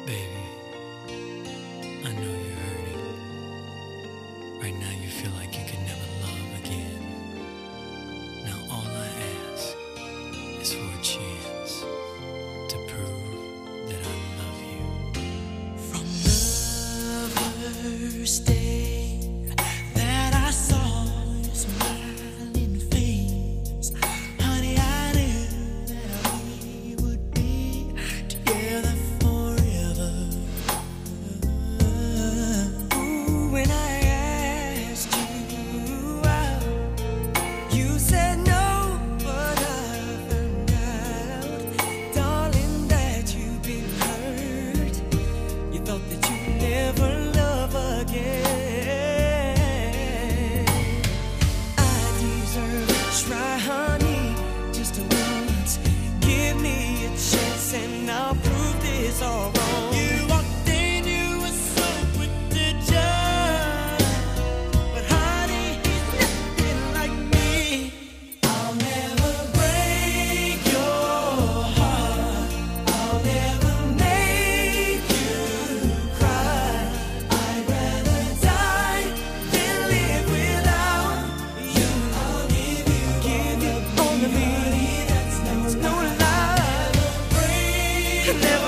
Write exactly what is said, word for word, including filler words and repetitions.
Baby, I know you're hurting. Right now you feel like you can never love again. Now all I ask is for a chance to prove that I love you. From the first day that I saw your smiling face, honey, I knew that we would be together forever. Ooh, when I asked you out, you said no, but I found out, darling, that you've been hurt. You thought that you'd never love again. I deserve a try, honey, just once. Give me a chance and I'll prove this all wrong. You walked in, you were so quick to judge, but honey, he's nothing like me. I'll never break your heart. I'll never make you cry. I'd rather die than live without you. I'll give you, give you all of me. That's no lie. Never